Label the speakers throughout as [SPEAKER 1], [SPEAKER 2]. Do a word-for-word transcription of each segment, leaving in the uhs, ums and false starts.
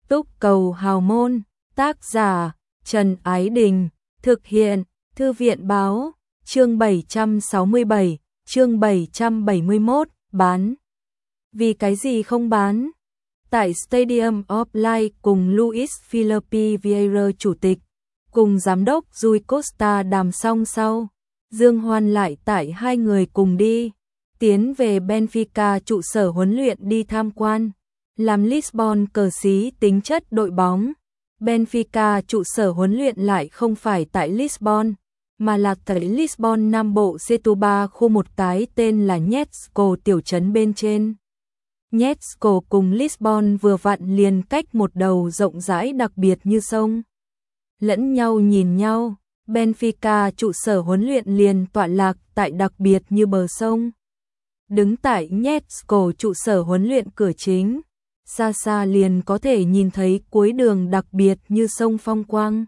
[SPEAKER 1] Túc Cầu Hào Môn, tác giả Trần Ái Đình, thực hiện Thư viện Báo, chương bảy trăm sáu mươi bảy, chương bảy trăm bảy mươi mốt, bán. Vì cái gì không bán? Tại Stadium of Light cùng Luis Felipe Vieira chủ tịch, cùng giám đốc Rui Costa đàm xong sau, Dương Hoan lại tại hai người cùng đi, tiến về Benfica trụ sở huấn luyện đi tham quan, làm Lisbon cờ xí tính chất đội bóng. Benfica trụ sở huấn luyện lại không phải tại Lisbon, mà là tại Lisbon Nam Bộ Setúbal, khu một cái tên là Nhetsco tiểu trấn bên trên. Nhetsco cùng Lisbon vừa vặn liền cách một đầu rộng rãi đặc biệt như sông. Lẫn nhau nhìn nhau, Benfica trụ sở huấn luyện liền tọa lạc tại đặc biệt như bờ sông. Đứng tại Nhetsco trụ sở huấn luyện cửa chính, xa xa liền có thể nhìn thấy cuối đường đặc biệt như sông phong quang.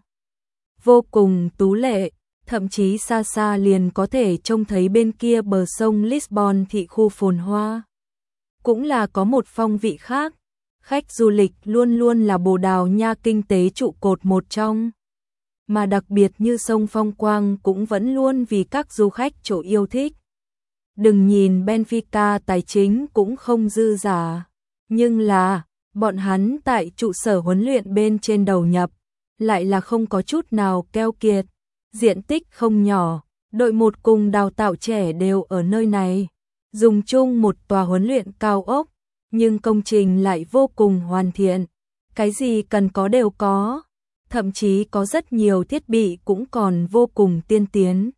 [SPEAKER 1] Vô cùng tú lệ, thậm chí xa xa liền có thể trông thấy bên kia bờ sông Lisbon thị khu phồn hoa. Cũng là có một phong vị khác, khách du lịch luôn luôn là Bồ Đào Nha kinh tế trụ cột một trong. Mà đặc biệt như sông phong quang cũng vẫn luôn vì các du khách chỗ yêu thích. Đừng nhìn Benfica tài chính cũng không dư giả, nhưng là, bọn hắn tại trụ sở huấn luyện bên trên đầu nhập, lại là không có chút nào keo kiệt, diện tích không nhỏ, đội một cùng đào tạo trẻ đều ở nơi này, dùng chung một tòa huấn luyện cao ốc, nhưng công trình lại vô cùng hoàn thiện, cái gì cần có đều có, thậm chí có rất nhiều thiết bị cũng còn vô cùng tiên tiến.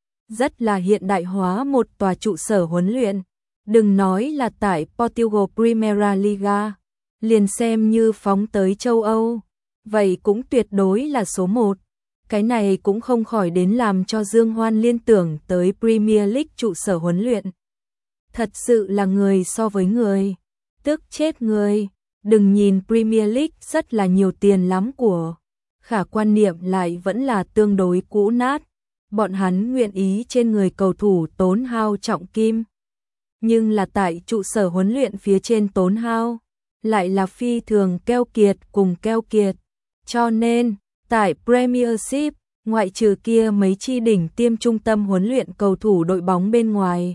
[SPEAKER 1] Rất là hiện đại hóa một tòa trụ sở huấn luyện. Đừng nói là tại Portugal Primeira Liga, liền xem như phóng tới châu Âu, vậy cũng tuyệt đối là số một. Cái này cũng không khỏi đến làm cho Dương Hoan liên tưởng tới Premier League trụ sở huấn luyện. Thật sự là người so với người, tức chết người. Đừng nhìn Premier League rất là nhiều tiền lắm của, khả quan niệm lại vẫn là tương đối cũ nát. Bọn hắn nguyện ý trên người cầu thủ tốn hao trọng kim. Nhưng là tại trụ sở huấn luyện phía trên tốn hao, lại là phi thường keo kiệt cùng keo kiệt. Cho nên, tại Premiership, ngoại trừ kia mấy chi đỉnh tiêm trung tâm huấn luyện cầu thủ đội bóng bên ngoài,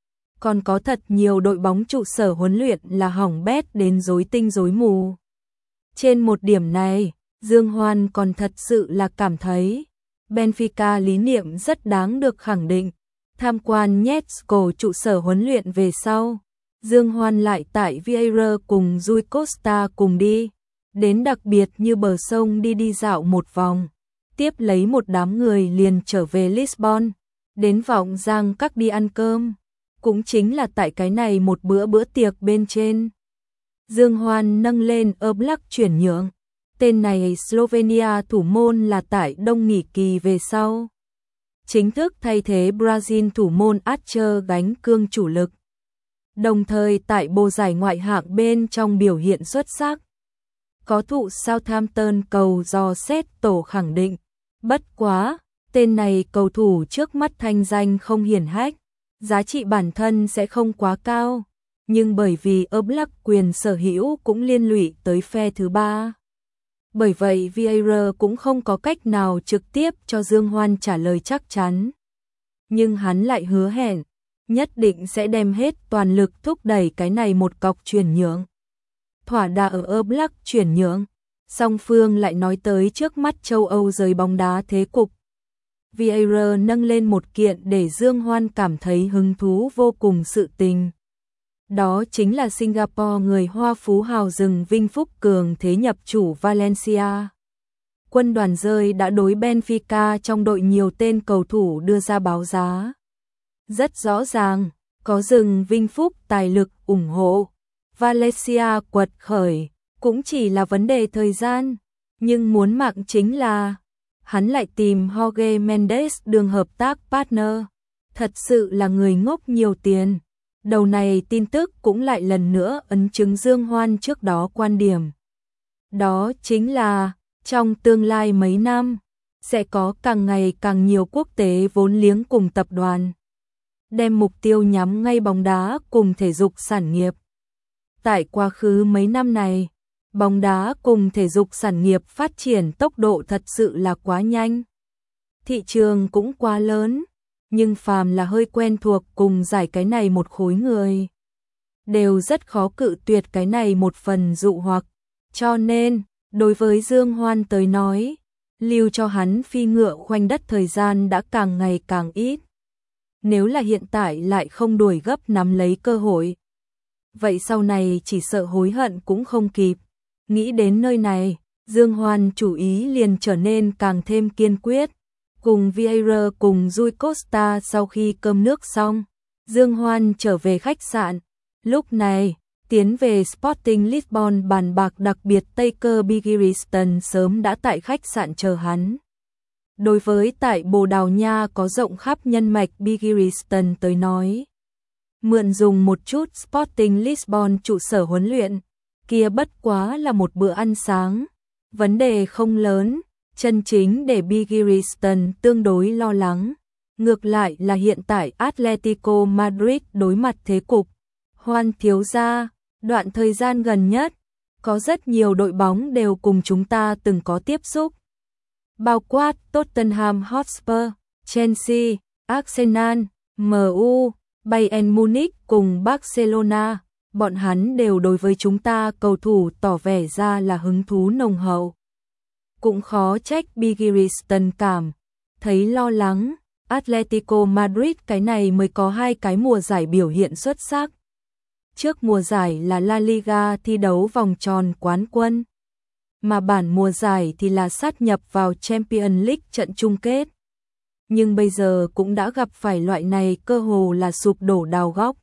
[SPEAKER 1] còn có thật nhiều đội bóng trụ sở huấn luyện là hỏng bét đến rối tinh rối mù. Trên một điểm này, Dương Hoan còn thật sự là cảm thấy Benfica lý niệm rất đáng được khẳng định. Tham quan Nhetsco trụ sở huấn luyện về sau, Dương Hoan lại tại Vieira cùng Rui Costa cùng đi, đến đặc biệt như bờ sông đi đi dạo một vòng, tiếp lấy một đám người liền trở về Lisbon, đến Vọng Giang các đi ăn cơm, cũng chính là tại cái này một bữa bữa tiệc bên trên. Dương Hoan nâng lên Oblak chuyển nhượng, tên này Slovenia thủ môn là tại đông nghỉ kỳ về sau, chính thức thay thế Brazil thủ môn Archer gánh cương chủ lực. Đồng thời tại bộ giải ngoại hạng bên trong biểu hiện xuất sắc. Có thụ Southampton cầu dò xét tổ khẳng định, bất quá, tên này cầu thủ trước mắt thanh danh không hiển hách, giá trị bản thân sẽ không quá cao, nhưng bởi vì Oblak quyền sở hữu cũng liên lụy tới phe thứ ba. Bởi vậy Vieira cũng không có cách nào trực tiếp cho Dương Hoan trả lời chắc chắn. Nhưng hắn lại hứa hẹn, nhất định sẽ đem hết toàn lực thúc đẩy cái này một cọc chuyển nhượng. Thỏa đà ở Oblak chuyển nhượng, song phương lại nói tới trước mắt châu Âu giới bóng đá thế cục. Vieira nâng lên một kiện để Dương Hoan cảm thấy hứng thú vô cùng sự tình. Đó chính là Singapore người Hoa phú hào rừng Vinh Phúc Cường thế nhập chủ Valencia. Quân đoàn rơi đã đối Benfica trong đội nhiều tên cầu thủ đưa ra báo giá. Rất rõ ràng, có rừng Vinh Phúc tài lực ủng hộ, Valencia quật khởi, cũng chỉ là vấn đề thời gian. Nhưng muốn mạng chính là, hắn lại tìm Jorge Mendes đường hợp tác partner. Thật sự là người ngốc nhiều tiền. Đầu này tin tức cũng lại lần nữa ấn chứng Dương Hoan trước đó quan điểm. Đó chính là, trong tương lai mấy năm, sẽ có càng ngày càng nhiều quốc tế vốn liếng cùng tập đoàn. Đem mục tiêu nhắm ngay bóng đá cùng thể dục sản nghiệp. Tại quá khứ mấy năm này, Bóng đá cùng thể dục sản nghiệp phát triển tốc độ thật sự là quá nhanh. Thị trường cũng quá lớn, nhưng phàm là hơi quen thuộc cùng giải cái này một khối người, đều rất khó cự tuyệt cái này một phần dụ hoặc. Cho nên, đối với Dương Hoan tới nói, lưu cho hắn phi ngựa khoanh đất thời gian đã càng ngày càng ít. Nếu là hiện tại lại không đuổi gấp nắm lấy cơ hội, vậy sau này chỉ sợ hối hận cũng không kịp. Nghĩ đến nơi này, Dương Hoan chủ ý liền trở nên càng thêm kiên quyết. Cùng Vieira cùng Rui Costa sau khi cơm nước xong, Dương Hoan trở về khách sạn. Lúc này, tiến về Sporting Lisbon bàn bạc đặc biệt Tây Cơ Bigiriston sớm đã tại khách sạn chờ hắn. Đối với tại Bồ Đào Nha có rộng khắp nhân mạch Bigiriston tới nói, mượn dùng một chút Sporting Lisbon trụ sở huấn luyện, kia bất quá là một bữa ăn sáng, vấn đề không lớn. Chân chính để Bigiriston tương đối lo lắng, ngược lại là hiện tại Atletico Madrid đối mặt thế cục. Hoan thiếu gia, đoạn thời gian gần nhất, có rất nhiều đội bóng đều cùng chúng ta từng có tiếp xúc. Bao quát Tottenham Hotspur, Chelsea, Arsenal, em u, Bayern Munich cùng Barcelona, bọn hắn đều đối với chúng ta cầu thủ tỏ vẻ ra là hứng thú nồng hậu. Cũng khó trách Bigiriston cảm thấy lo lắng, Atletico Madrid cái này mới có hai cái mùa giải biểu hiện xuất sắc. Trước mùa giải là La Liga thi đấu vòng tròn quán quân, mà bản mùa giải thì là sát nhập vào Champions League trận chung kết. Nhưng bây giờ cũng đã gặp phải loại này cơ hồ là sụp đổ đào góc.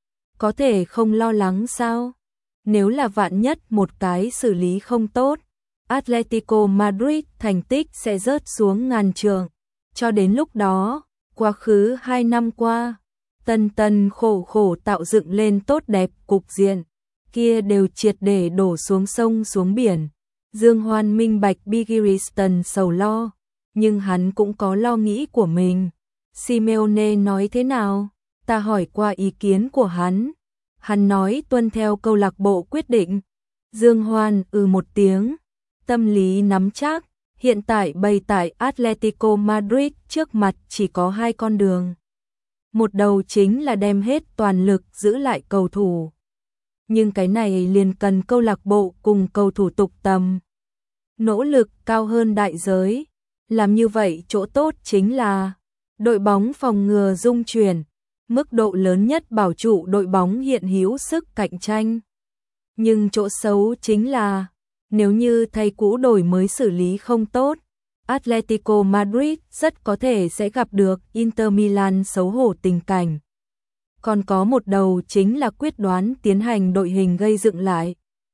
[SPEAKER 1] Có thể không lo lắng sao? Nếu là vạn nhất một cái xử lý không tốt, Atletico Madrid thành tích sẽ rớt xuống ngàn trường. Cho đến lúc đó, quá khứ hai năm qua, tân tân khổ khổ tạo dựng lên tốt đẹp cục diện, kia đều triệt để đổ xuống sông xuống biển. Dương Hoan minh bạch Bigiriston sầu lo, nhưng hắn cũng có lo nghĩ của mình. Simeone nói thế nào? Ta hỏi qua ý kiến của hắn. Hắn nói tuân theo câu lạc bộ quyết định. Dương Hoan ừ một tiếng. Tâm lý nắm chắc, hiện tại bày tại Atletico Madrid trước mặt chỉ có hai con đường. Một đầu chính là đem hết toàn lực giữ lại cầu thủ. Nhưng cái này liền cần câu lạc bộ cùng cầu thủ tục tầm. Nỗ lực cao hơn đại giới. Làm như vậy chỗ tốt chính là đội bóng phòng ngừa dung chuyển, mức độ lớn nhất bảo trụ đội bóng hiện hữu sức cạnh tranh. Nhưng chỗ xấu chính là nếu như thay cũ đổi mới xử lý không tốt, Atletico Madrid rất có thể sẽ gặp được Inter Milan xấu hổ tình cảnh. Còn có một đầu chính là quyết đoán tiến hành đội hình gây dựng lại.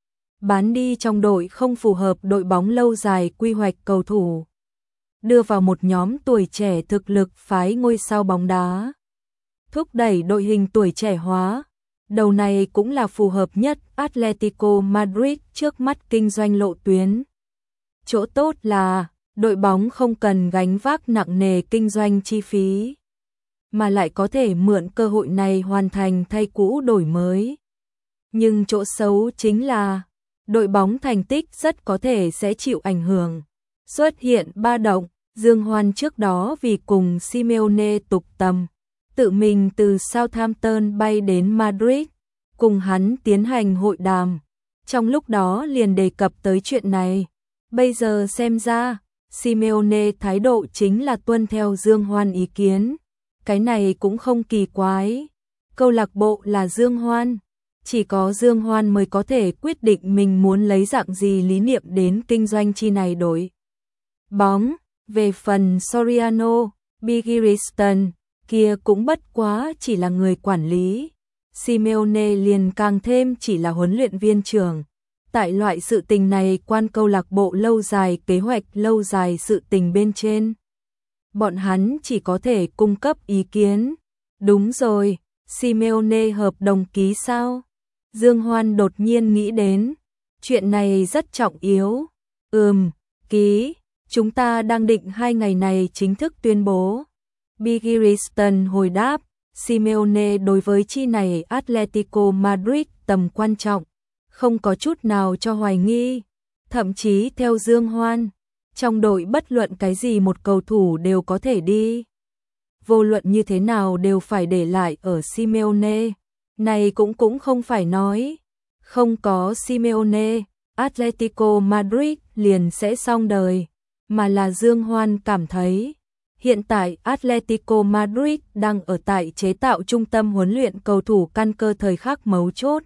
[SPEAKER 1] Bán đi trong đội không phù hợp đội bóng lâu dài quy hoạch cầu thủ. Đưa vào một nhóm tuổi trẻ thực lực phái ngôi sao bóng đá. Thúc đẩy đội hình tuổi trẻ hóa. Đầu này cũng là phù hợp nhất Atletico Madrid trước mắt kinh doanh lộ tuyến. Chỗ tốt là đội bóng không cần gánh vác nặng nề kinh doanh chi phí, mà lại có thể mượn cơ hội này hoàn thành thay cũ đổi mới. Nhưng chỗ xấu chính là đội bóng thành tích rất có thể sẽ chịu ảnh hưởng. Xuất hiện ba động, Dương Hoan trước đó vì cùng Simeone tục tầm, tự mình từ Southampton bay đến Madrid, cùng hắn tiến hành hội đàm. Trong lúc đó liền đề cập tới chuyện này. Bây giờ xem ra, Simeone thái độ chính là tuân theo Dương Hoan ý kiến. Cái này cũng không kỳ quái. Câu lạc bộ là Dương Hoan. Chỉ có Dương Hoan mới có thể quyết định mình muốn lấy dạng gì lý niệm đến kinh doanh chi này đổi bóng. Về phần Soriano, Bigiriston, kia cũng bất quá chỉ là người quản lý. Simeone liền càng thêm chỉ là huấn luyện viên trưởng. Tại loại sự tình này quan câu lạc bộ lâu dài kế hoạch lâu dài sự tình bên trên. Bọn hắn chỉ có thể cung cấp ý kiến. Đúng rồi, Simeone hợp đồng ký sao? Dương Hoan đột nhiên nghĩ đến. Chuyện này rất trọng yếu. Ừm, ký. Chúng ta đang định hai ngày này chính thức tuyên bố. Bigiriston hồi đáp. Simeone đối với chi này Atletico Madrid tầm quan trọng không có chút nào cho hoài nghi. Thậm chí theo Dương Hoan, trong đội bất luận cái gì một cầu thủ đều có thể đi. Vô luận như thế nào đều phải để lại ở Simeone. Này cũng cũng không phải nói, không có Simeone, Atletico Madrid liền sẽ xong đời, mà là Dương Hoan cảm thấy, hiện tại Atletico Madrid đang ở tại chế tạo trung tâm huấn luyện cầu thủ căn cơ thời khắc mấu chốt.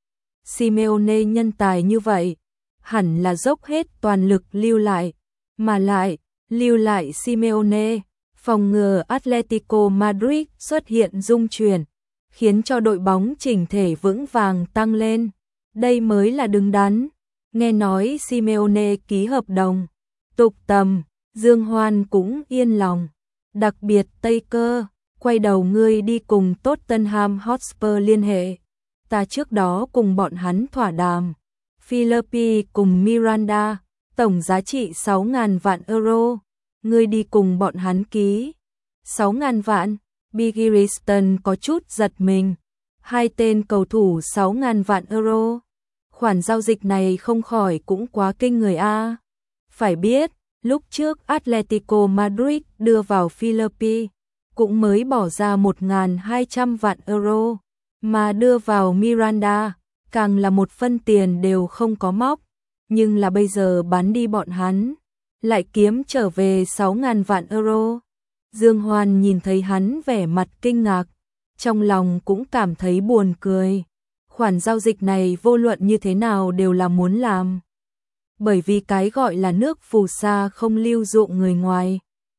[SPEAKER 1] Simeone nhân tài như vậy, hẳn là dốc hết toàn lực lưu lại, mà lại, lưu lại Simeone, phòng ngừa Atletico Madrid xuất hiện rung chuyển, khiến cho đội bóng chỉnh thể vững vàng tăng lên. Đây mới là đứng đắn. Nghe nói Simeone ký hợp đồng, tục tầm, Dương Hoan cũng yên lòng. Đặc biệt Tây Cơ, quay đầu ngươi đi cùng Tottenham Hotspur liên hệ. Ta trước đó cùng bọn hắn thỏa đàm. Philippi cùng Miranda, tổng giá trị sáu nghìn vạn euro. Ngươi đi cùng bọn hắn ký. sáu nghìn vạn, Bigiriston có chút giật mình. Hai tên cầu thủ sáu nghìn vạn euro. Khoản giao dịch này không khỏi cũng quá kinh người a. Phải biết, lúc trước Atletico Madrid đưa vào Philippi cũng mới bỏ ra một nghìn hai trăm vạn euro, mà đưa vào Miranda càng là một phân tiền đều không có móc, nhưng là bây giờ bán đi bọn hắn, lại kiếm trở về sáu nghìn vạn euro. Dương Hoan nhìn thấy hắn vẻ mặt kinh ngạc, trong lòng cũng cảm thấy buồn cười. Khoản giao dịch này vô luận như thế nào đều là muốn làm. Bởi vì cái gọi là nước phù sa không lưu dụng người ngoài.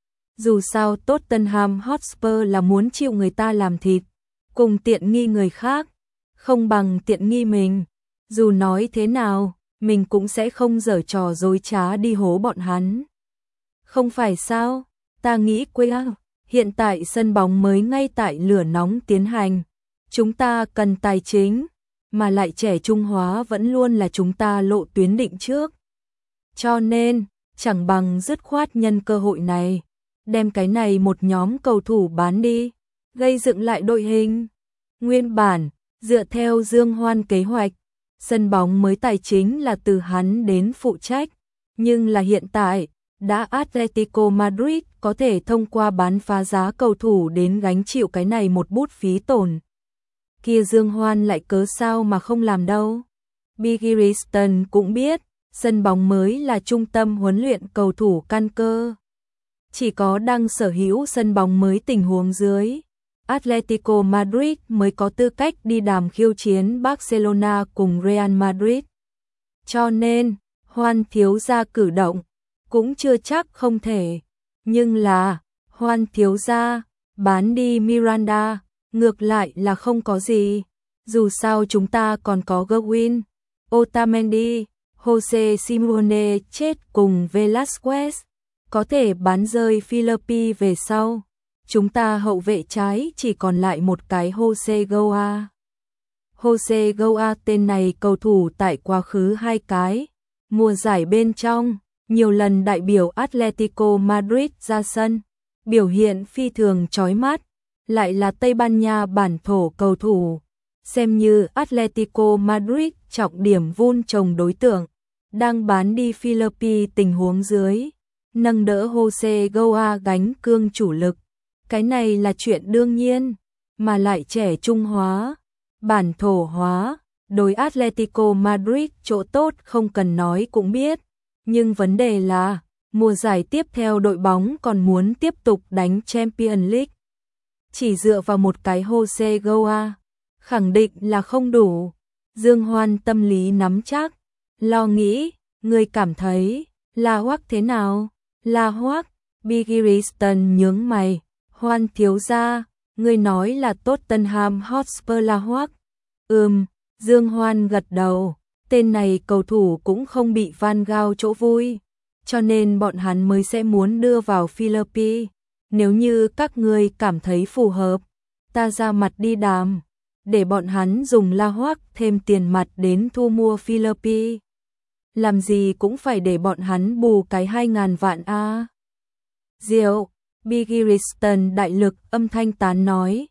[SPEAKER 1] Dù sao Tottenham Hotspur là muốn chịu người ta làm thịt, cùng tiện nghi người khác, không bằng tiện nghi mình. Dù nói thế nào, mình cũng sẽ không giở trò dối trá đi hố bọn hắn. Không phải sao, ta nghĩ quê ác, hiện tại sân bóng mới ngay tại lửa nóng tiến hành. Chúng ta cần tài chính, mà lại trẻ trung hóa vẫn luôn là chúng ta lộ tuyến định trước. Cho nên, chẳng bằng dứt khoát nhân cơ hội này, đem cái này một nhóm cầu thủ bán đi, gây dựng lại đội hình. Nguyên bản, dựa theo Dương Hoan kế hoạch, sân bóng mới tài chính là từ hắn đến phụ trách, nhưng là hiện tại, đã Atletico Madrid có thể thông qua bán phá giá cầu thủ đến gánh chịu cái này một bút phí tổn. Kia Dương Hoan lại cớ sao mà không làm đâu. Bigiriston cũng biết, sân bóng mới là trung tâm huấn luyện cầu thủ căn cơ. Chỉ có đang sở hữu sân bóng mới tình huống dưới, Atletico Madrid mới có tư cách đi đàm khiêu chiến Barcelona cùng Real Madrid. Cho nên, Hoan thiếu gia cử động, cũng chưa chắc không thể. Nhưng là, Hoan thiếu gia, bán đi Miranda, ngược lại là không có gì. Dù sao chúng ta còn có Gerwin, Otamendi, Jose Simone chết cùng Velasquez. Có thể bán rơi Philippi về sau. Chúng ta hậu vệ trái chỉ còn lại một cái Jose Goa. Jose Goa tên này cầu thủ tại quá khứ hai cái mùa giải bên trong, nhiều lần đại biểu Atletico Madrid ra sân, biểu hiện phi thường chói mắt, lại là Tây Ban Nha bản thổ cầu thủ, xem như Atletico Madrid trọng điểm vun trồng đối tượng, đang bán đi Philippi tình huống dưới, nâng đỡ Jose Goa gánh cương chủ lực. Cái này là chuyện đương nhiên, mà lại trẻ trung hóa, bản thổ hóa, đối Atletico Madrid chỗ tốt không cần nói cũng biết. Nhưng vấn đề là, mùa giải tiếp theo đội bóng còn muốn tiếp tục đánh Champions League. Chỉ dựa vào một cái Jose Goa, khẳng định là không đủ. Dương Hoan tâm lý nắm chắc, lo nghĩ, người cảm thấy, La Hoắc thế nào? La Hoắc, Bigiriston nhướng mày, Hoan thiếu gia, người nói là Tottenham Hotspur La Hoắc. Ừm, Dương Hoan gật đầu, tên này cầu thủ cũng không bị Van Gaal chỗ vui, cho nên bọn hắn mới sẽ muốn đưa vào Philippi. Nếu như các ngươi cảm thấy phù hợp, ta ra mặt đi đàm, để bọn hắn dùng La Hoắc thêm tiền mặt đến thu mua Philippi. Làm gì cũng phải để bọn hắn bù cái hai ngàn vạn a. Diệu, Bigiriston đại lực âm thanh tán nói,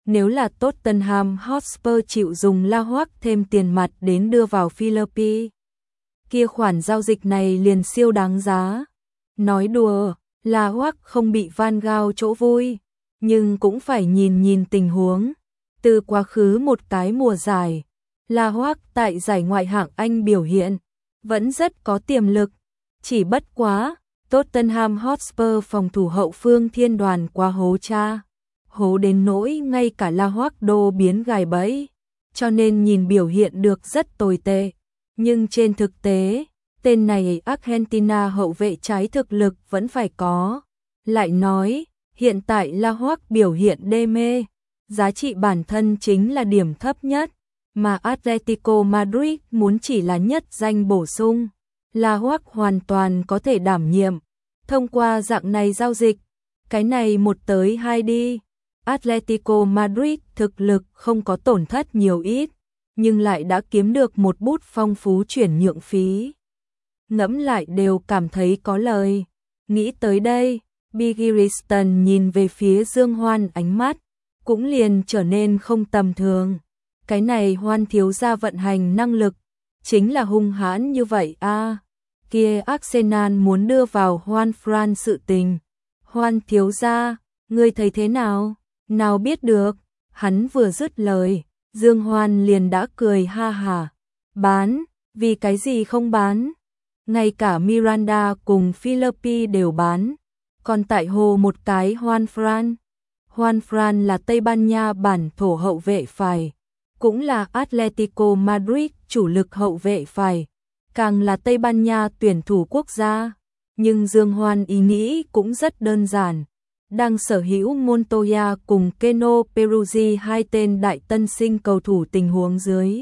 [SPEAKER 1] Nếu là Tottenham Hotspur chịu dùng La Hoác thêm tiền mặt đến đưa vào Philippines, kia khoản giao dịch này liền siêu đáng giá. Nói đùa, La Hoác không bị Van Gaal chỗ vui, nhưng cũng phải nhìn nhìn tình huống. Từ quá khứ một cái mùa giải, La Hoác tại giải ngoại hạng Anh biểu hiện vẫn rất có tiềm lực, chỉ bất quá Tottenham Hotspur phòng thủ hậu phương thiên đoàn quá hố cha, hố đến nỗi ngay cả La Hoác đô biến gài bẫy, cho nên nhìn biểu hiện được rất tồi tệ. Nhưng trên thực tế, tên này Argentina hậu vệ trái thực lực vẫn phải có. Lại nói, hiện tại La Hoác biểu hiện đê mê, giá trị bản thân chính là điểm thấp nhất, mà Atletico Madrid muốn chỉ là nhất danh bổ sung. La Hoác hoàn toàn có thể đảm nhiệm, thông qua dạng này giao dịch, cái này một tới hai đi. Atletico Madrid thực lực không có tổn thất nhiều ít, nhưng lại đã kiếm được một bút phong phú chuyển nhượng phí. Ngẫm lại đều cảm thấy có lời. Nghĩ tới đây, Biggeriston nhìn về phía Dương Hoan, ánh mắt cũng liền trở nên không tầm thường. Cái này Hoan thiếu gia vận hành năng lực chính là hung hãn như vậy a. À, kia Arsenal muốn đưa vào Juan Fran sự tình. Hoan thiếu gia, ngươi thấy thế nào? Nào biết được. Hắn vừa dứt lời, Dương Hoan liền đã cười ha hả. Bán, vì cái gì không bán? Ngay cả Miranda cùng Philippines đều bán. Còn tại hồ một cái Juan Fran. Juan Fran là Tây Ban Nha bản thổ hậu vệ phải, cũng là Atletico Madrid chủ lực hậu vệ phải, càng là Tây Ban Nha tuyển thủ quốc gia. Nhưng Dương Hoan ý nghĩ cũng rất đơn giản. Đang sở hữu Montoya cùng Keno Peruzzi hai tên đại tân sinh cầu thủ tình huống dưới.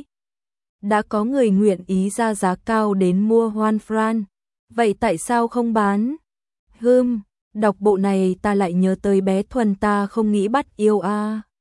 [SPEAKER 1] Đã có người nguyện ý ra giá cao đến mua Juan Fran. Vậy tại sao không bán? Hừm, đọc bộ này ta lại nhớ tới bé Thuần ta không nghĩ bắt yêu a. À.